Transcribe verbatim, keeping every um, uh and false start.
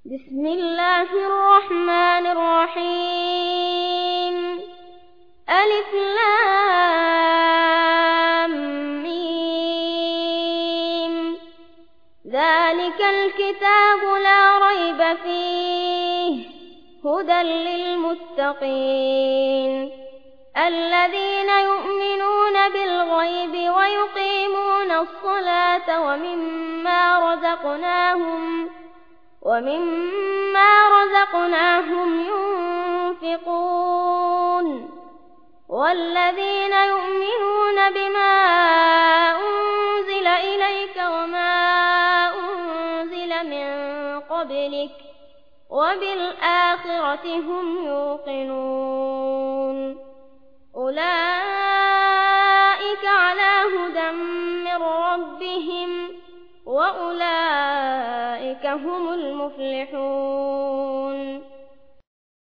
بسم الله الرحمن الرحيم ألف لام ميم ذلك الكتاب لا ريب فيه هدى للمتقين الذين يؤمنون بالغيب ويقيمون الصلاة ومما رزقناهم ومما رزقناهم ينفقون والذين يؤمنون بما أنزل إليك وما أنزل من قبلك وبالآخرة هم يوقنون أولئك على هدى من ربهم وأولئك هم المفلحون.